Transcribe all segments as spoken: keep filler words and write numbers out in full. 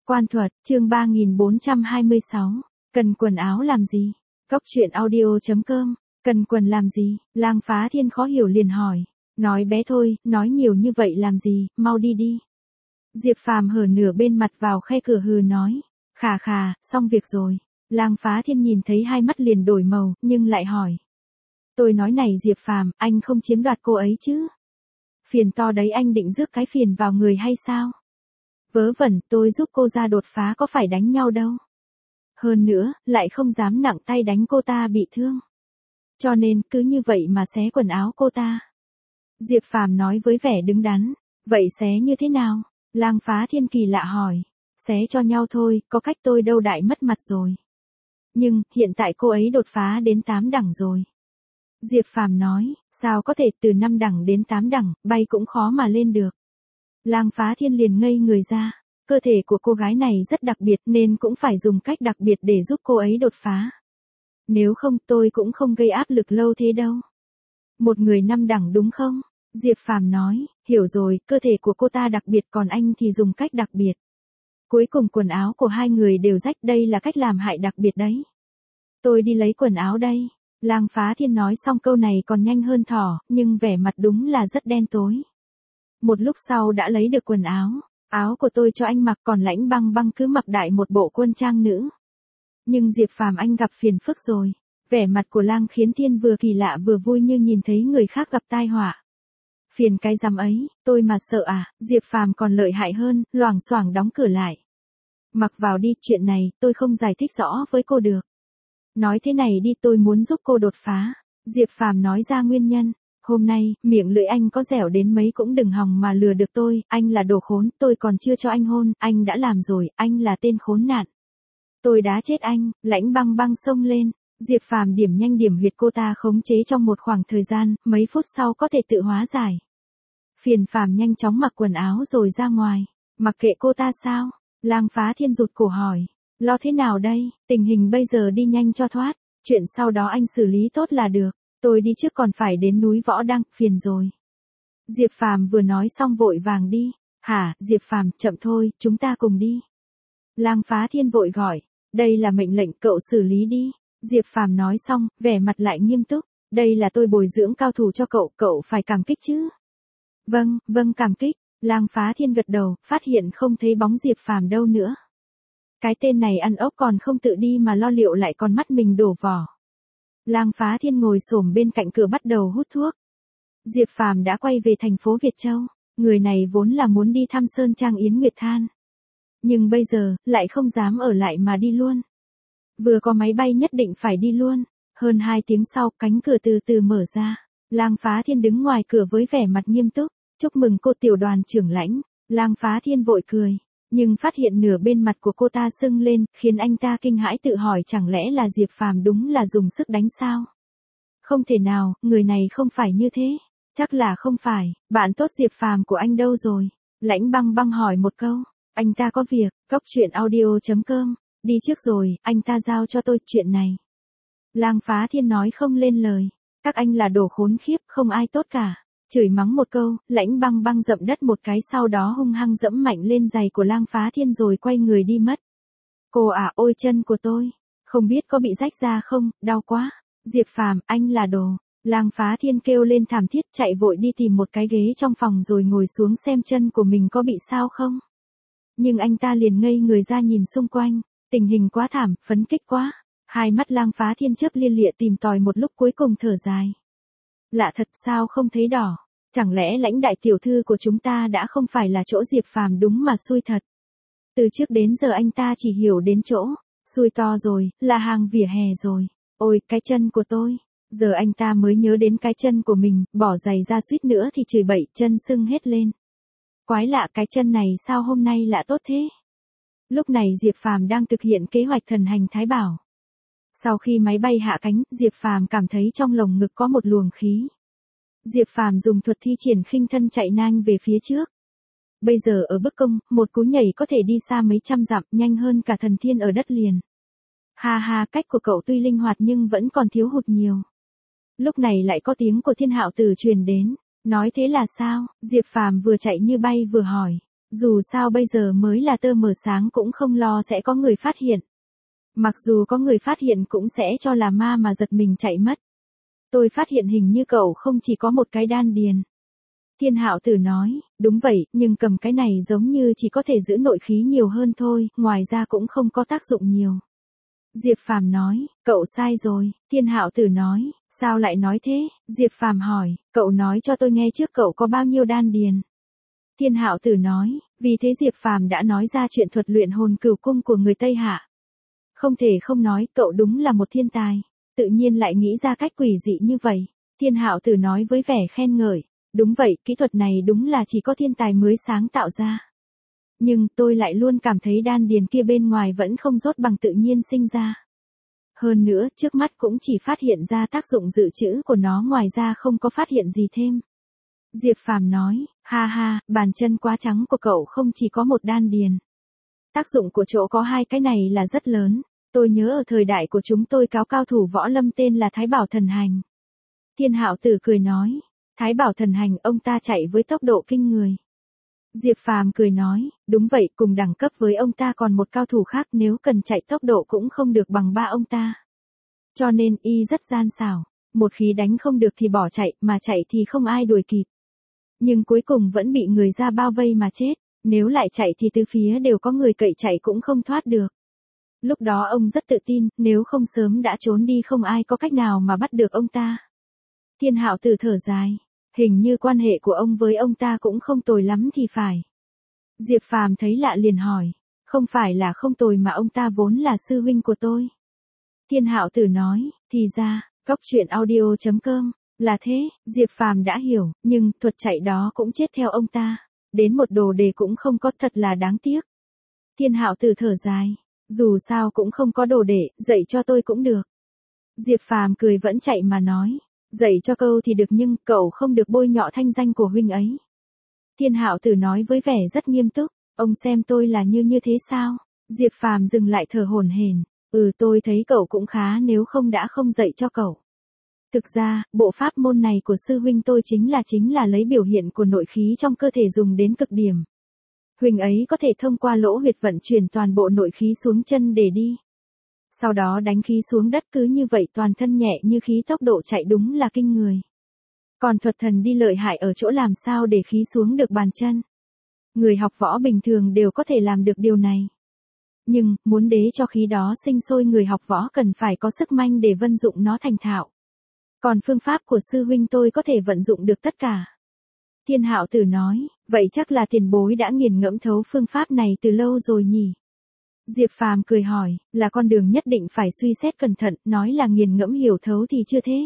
Quan thuật, chương ba nghìn bốn trăm hai mươi sáu. Cần quần áo làm gì? Cốc truyện audio chấm com. Cần quần làm gì? Lang Phá Thiên khó hiểu liền hỏi. Nói bé thôi, nói nhiều như vậy làm gì, mau đi đi. Diệp Phàm hở nửa bên mặt vào khe cửa hừ nói. Khà khà, xong việc rồi. Lang Phá Thiên nhìn thấy hai mắt liền đổi màu, nhưng lại hỏi. Tôi nói này Diệp Phàm, anh không chiếm đoạt cô ấy chứ? Phiền to đấy, anh định rước cái phiền vào người hay sao? Vớ vẩn, tôi giúp cô ra đột phá có phải đánh nhau đâu. Hơn nữa, lại không dám nặng tay đánh cô ta bị thương. Cho nên, cứ như vậy mà xé quần áo cô ta. Diệp Phàm nói với vẻ đứng đắn. Vậy xé như thế nào? Lang Phá Thiên kỳ lạ hỏi. Xé cho nhau thôi, có cách tôi đâu đại mất mặt rồi. Nhưng, hiện tại cô ấy đột phá đến tám đẳng rồi. Diệp Phàm nói, sao có thể từ năm đẳng đến tám đẳng, bay cũng khó mà lên được. Lang Phá Thiên liền ngây người ra. Cơ thể của cô gái này rất đặc biệt nên cũng phải dùng cách đặc biệt để giúp cô ấy đột phá. Nếu không tôi cũng không gây áp lực lâu thế đâu. Một người năm đẳng đúng không? Diệp Phàm nói, hiểu rồi, cơ thể của cô ta đặc biệt còn anh thì dùng cách đặc biệt. Cuối cùng quần áo của hai người đều rách, đây là cách làm hại đặc biệt đấy. Tôi đi lấy quần áo đây. Lang Phá Thiên nói xong câu này còn nhanh hơn thỏ, nhưng vẻ mặt đúng là rất đen tối. Một lúc sau đã lấy được quần áo. Áo của tôi cho anh mặc, còn Lãnh Băng Băng cứ mặc đại một bộ quân trang nữ. Nhưng Diệp Phàm anh gặp phiền phức rồi. Vẻ mặt của Lang Khiến Thiên vừa kỳ lạ vừa vui như nhìn thấy người khác gặp tai họa. Phiền cái rắm ấy, tôi mà sợ à? Diệp Phàm còn lợi hại hơn, loảng xoảng đóng cửa lại. Mặc vào đi, chuyện này tôi không giải thích rõ với cô được. Nói thế này đi, tôi muốn giúp cô đột phá. Diệp Phàm nói ra nguyên nhân. Hôm nay, miệng lưỡi anh có dẻo đến mấy cũng đừng hòng mà lừa được tôi, anh là đồ khốn, tôi còn chưa cho anh hôn, anh đã làm rồi, anh là tên khốn nạn. Tôi đá chết anh. Lãnh Băng Băng xông lên. Diệp Phàm điểm nhanh điểm huyệt cô ta khống chế trong một khoảng thời gian, mấy phút sau có thể tự hóa giải. Phiền Phàm nhanh chóng mặc quần áo rồi ra ngoài. Mặc kệ cô ta sao? Lang Phá Thiên rụt cổ hỏi. Lo thế nào đây? Tình hình bây giờ đi nhanh cho thoát. Chuyện sau đó anh xử lý tốt là được. Tôi đi trước còn phải đến núi Võ Đăng, phiền rồi. Diệp Phàm vừa nói xong vội vàng đi. Hả, Diệp Phàm, chậm thôi, chúng ta cùng đi. Lang Phá Thiên vội gọi. Đây là mệnh lệnh, cậu xử lý đi. Diệp Phàm nói xong, vẻ mặt lại nghiêm túc. Đây là tôi bồi dưỡng cao thủ cho cậu, cậu phải cảm kích chứ. Vâng, vâng cảm kích. Lang Phá Thiên gật đầu, phát hiện không thấy bóng Diệp Phàm đâu nữa. Cái tên này ăn ốc còn không tự đi mà lo liệu lại còn mắt mình đổ vỏ. Lang Phá Thiên ngồi xổm bên cạnh cửa bắt đầu hút thuốc. Diệp Phàm đã quay về thành phố Việt Châu. Người này vốn là muốn đi thăm Sơn Trang Yến Nguyệt Than. Nhưng bây giờ, lại không dám ở lại mà đi luôn. Vừa có máy bay nhất định phải đi luôn. Hơn hai tiếng sau, cánh cửa từ từ mở ra. Lang Phá Thiên đứng ngoài cửa với vẻ mặt nghiêm túc. Chúc mừng cô tiểu đoàn trưởng Lãnh. Lang Phá Thiên vội cười. Nhưng phát hiện nửa bên mặt của cô ta sưng lên, khiến anh ta kinh hãi tự hỏi chẳng lẽ là Diệp Phàm đúng là dùng sức đánh sao? Không thể nào, người này không phải như thế. Chắc là không phải, bạn tốt Diệp Phàm của anh đâu rồi? Lãnh Băng Băng hỏi một câu. Anh ta có việc, cốc truyện audio chấm com. Đi trước rồi, anh ta giao cho tôi chuyện này. Lang Phá Thiên nói không lên lời. Các anh là đồ khốn khiếp, không ai tốt cả. Chửi mắng một câu, Lãnh Băng Băng dậm đất một cái sau đó hung hăng dẫm mạnh lên giày của Lang Phá Thiên rồi quay người đi mất. Cô à, ôi chân của tôi. Không biết có bị rách ra không, đau quá. Diệp Phàm, anh là đồ. Lang Phá Thiên kêu lên thảm thiết chạy vội đi tìm một cái ghế trong phòng rồi ngồi xuống xem chân của mình có bị sao không. Nhưng anh ta liền ngây người ra nhìn xung quanh. Tình hình quá thảm, phấn kích quá. Hai mắt Lang Phá Thiên chớp lia lịa tìm tòi một lúc cuối cùng thở dài. Lạ thật sao không thấy đỏ. Chẳng lẽ Lãnh đại tiểu thư của chúng ta đã không phải là chỗ Diệp Phàm đúng mà xui thật. Từ trước đến giờ anh ta chỉ hiểu đến chỗ. Xui to rồi, là hàng vỉa hè rồi. Ôi, cái chân của tôi. Giờ anh ta mới nhớ đến cái chân của mình, bỏ giày ra suýt nữa thì chửi bậy, chân sưng hết lên. Quái lạ, cái chân này sao hôm nay lạ tốt thế. Lúc này Diệp Phàm đang thực hiện kế hoạch thần hành Thái Bảo. Sau khi máy bay hạ cánh, Diệp Phàm cảm thấy trong lồng ngực có một luồng khí. Diệp Phàm dùng thuật thi triển khinh thân chạy nhanh về phía trước. Bây giờ ở Bức Công, một cú nhảy có thể đi xa mấy trăm dặm, nhanh hơn cả thần thiên ở đất liền. Ha ha, cách của cậu tuy linh hoạt nhưng vẫn còn thiếu hụt nhiều. Lúc này lại có tiếng của Thiên Hạo Tử truyền đến. Nói thế là sao? Diệp Phàm vừa chạy như bay vừa hỏi. Dù sao bây giờ mới là tơ mờ sáng cũng không lo sẽ có người phát hiện. Mặc dù có người phát hiện cũng sẽ cho là ma mà giật mình chạy mất. Tôi phát hiện hình như cậu không chỉ có một cái đan điền. Thiên Hạo Tử nói, đúng vậy, nhưng cầm cái này giống như chỉ có thể giữ nội khí nhiều hơn thôi, ngoài ra cũng không có tác dụng nhiều. Diệp Phàm nói, cậu sai rồi. Thiên Hạo Tử nói, sao lại nói thế? Diệp Phàm hỏi, cậu nói cho tôi nghe trước cậu có bao nhiêu đan điền. Thiên Hạo Tử nói, vì thế Diệp Phàm đã nói ra chuyện thuật luyện hồn cửu cung của người Tây Hạ. Không thể không nói, cậu đúng là một thiên tài, tự nhiên lại nghĩ ra cách quỷ dị như vậy. Thiên Hạo Tử nói với vẻ khen ngợi, đúng vậy, kỹ thuật này đúng là chỉ có thiên tài mới sáng tạo ra. Nhưng tôi lại luôn cảm thấy đan điền kia bên ngoài vẫn không rốt bằng tự nhiên sinh ra. Hơn nữa, trước mắt cũng chỉ phát hiện ra tác dụng dự trữ của nó, ngoài ra không có phát hiện gì thêm. Diệp Phàm nói, ha ha, bàn chân quá trắng của cậu không chỉ có một đan điền. Tác dụng của chỗ có hai cái này là rất lớn. Tôi nhớ ở thời đại của chúng tôi cáo cao thủ võ lâm tên là Thái Bảo Thần Hành. Thiên Hạo Tử cười nói, Thái Bảo Thần Hành ông ta chạy với tốc độ kinh người. Diệp Phàm cười nói, đúng vậy, cùng đẳng cấp với ông ta còn một cao thủ khác, nếu cần chạy tốc độ cũng không được bằng ba ông ta. Cho nên y rất gian xảo, một khi đánh không được thì bỏ chạy, mà chạy thì không ai đuổi kịp. Nhưng cuối cùng vẫn bị người ra bao vây mà chết, nếu lại chạy thì từ phía đều có người cậy chạy cũng không thoát được. Lúc đó ông rất tự tin, nếu không sớm đã trốn đi, không ai có cách nào mà bắt được ông ta. Thiên Hạo Tử thở dài, hình như quan hệ của ông với ông ta cũng không tồi lắm thì phải. Diệp Phàm thấy lạ liền hỏi, không phải là không tồi mà ông ta vốn là sư huynh của tôi. Thiên Hạo Tử nói, thì ra, cóc truyện audio chấm com, là thế. Diệp Phàm đã hiểu, nhưng thuật chạy đó cũng chết theo ông ta. Đến một đồ đề cũng không có, thật là đáng tiếc. Thiên Hạo Tử thở dài, dù sao cũng không có đồ để, dạy cho tôi cũng được. Diệp Phàm cười vẫn chạy mà nói, dạy cho câu thì được nhưng cậu không được bôi nhọ thanh danh của huynh ấy. Thiên Hạo Tử nói với vẻ rất nghiêm túc, ông xem tôi là như như thế sao? Diệp Phàm dừng lại thở hổn hển, ừ tôi thấy cậu cũng khá, nếu không đã không dạy cho cậu. Thực ra, bộ pháp môn này của sư huynh tôi chính là chính là lấy biểu hiện của nội khí trong cơ thể dùng đến cực điểm. Huynh ấy có thể thông qua lỗ huyệt vận chuyển toàn bộ nội khí xuống chân để đi. Sau đó đánh khí xuống đất, cứ như vậy toàn thân nhẹ như khí, tốc độ chạy đúng là kinh người. Còn thuật thần đi lợi hại ở chỗ làm sao để khí xuống được bàn chân. Người học võ bình thường đều có thể làm được điều này. Nhưng, muốn để cho khí đó sinh sôi, người học võ cần phải có sức mạnh để vận dụng nó thành thạo. Còn phương pháp của sư huynh tôi có thể vận dụng được tất cả. Thiên Hạo Tử nói, vậy chắc là tiền bối đã nghiền ngẫm thấu phương pháp này từ lâu rồi nhỉ? Diệp Phàm cười hỏi, là con đường nhất định phải suy xét cẩn thận, nói là nghiền ngẫm hiểu thấu thì chưa thế.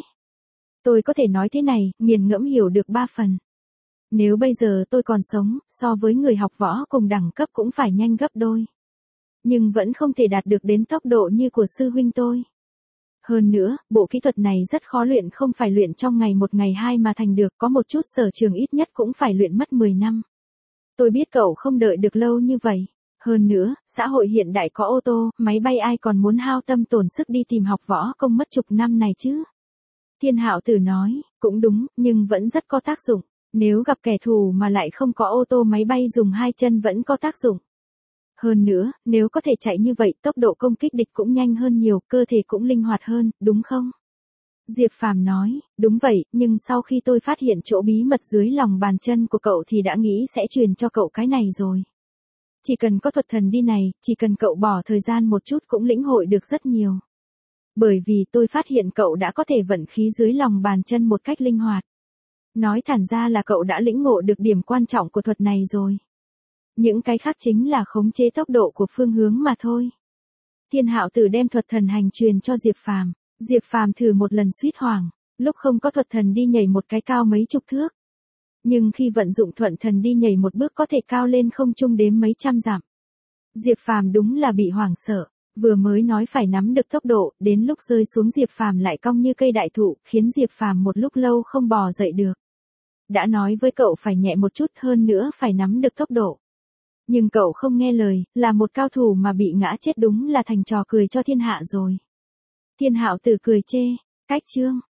Tôi có thể nói thế này, nghiền ngẫm hiểu được ba phần. Nếu bây giờ tôi còn sống, so với người học võ cùng đẳng cấp cũng phải nhanh gấp đôi. Nhưng vẫn không thể đạt được đến tốc độ như của sư huynh tôi. Hơn nữa, bộ kỹ thuật này rất khó luyện, không phải luyện trong ngày một ngày hai mà thành được, có một chút sở trường ít nhất cũng phải luyện mất mười năm. Tôi biết cậu không đợi được lâu như vậy. Hơn nữa, xã hội hiện đại có ô tô, máy bay, ai còn muốn hao tâm tổn sức đi tìm học võ công mất chục năm này chứ? Thiên Hạo Tử nói, cũng đúng, nhưng vẫn rất có tác dụng. Nếu gặp kẻ thù mà lại không có ô tô máy bay, dùng hai chân vẫn có tác dụng. Hơn nữa, nếu có thể chạy như vậy, tốc độ công kích địch cũng nhanh hơn nhiều, cơ thể cũng linh hoạt hơn, đúng không? Diệp Phàm nói, đúng vậy, nhưng sau khi tôi phát hiện chỗ bí mật dưới lòng bàn chân của cậu thì đã nghĩ sẽ truyền cho cậu cái này rồi. Chỉ cần có thuật thần đi này, chỉ cần cậu bỏ thời gian một chút cũng lĩnh hội được rất nhiều. Bởi vì tôi phát hiện cậu đã có thể vận khí dưới lòng bàn chân một cách linh hoạt. Nói thẳng ra là cậu đã lĩnh ngộ được điểm quan trọng của thuật này rồi. Những cái khác chính là khống chế tốc độ của phương hướng mà thôi. Thiên Hạo Tử đem thuật thần hành truyền cho Diệp Phàm. Diệp Phàm thử một lần suýt hoảng, lúc không có thuật thần đi nhảy một cái cao mấy chục thước. Nhưng khi vận dụng thuận thần đi nhảy một bước có thể cao lên không trung đếm mấy trăm dặm. Diệp Phàm đúng là bị hoảng sợ, vừa mới nói phải nắm được tốc độ, đến lúc rơi xuống Diệp Phàm lại cong như cây đại thụ, khiến Diệp Phàm một lúc lâu không bò dậy được. Đã nói với cậu phải nhẹ một chút, hơn nữa phải nắm được tốc độ. Nhưng cậu không nghe lời, là một cao thủ mà bị ngã chết đúng là thành trò cười cho thiên hạ rồi. Thiên Hạo Tử cười chê, cách chương.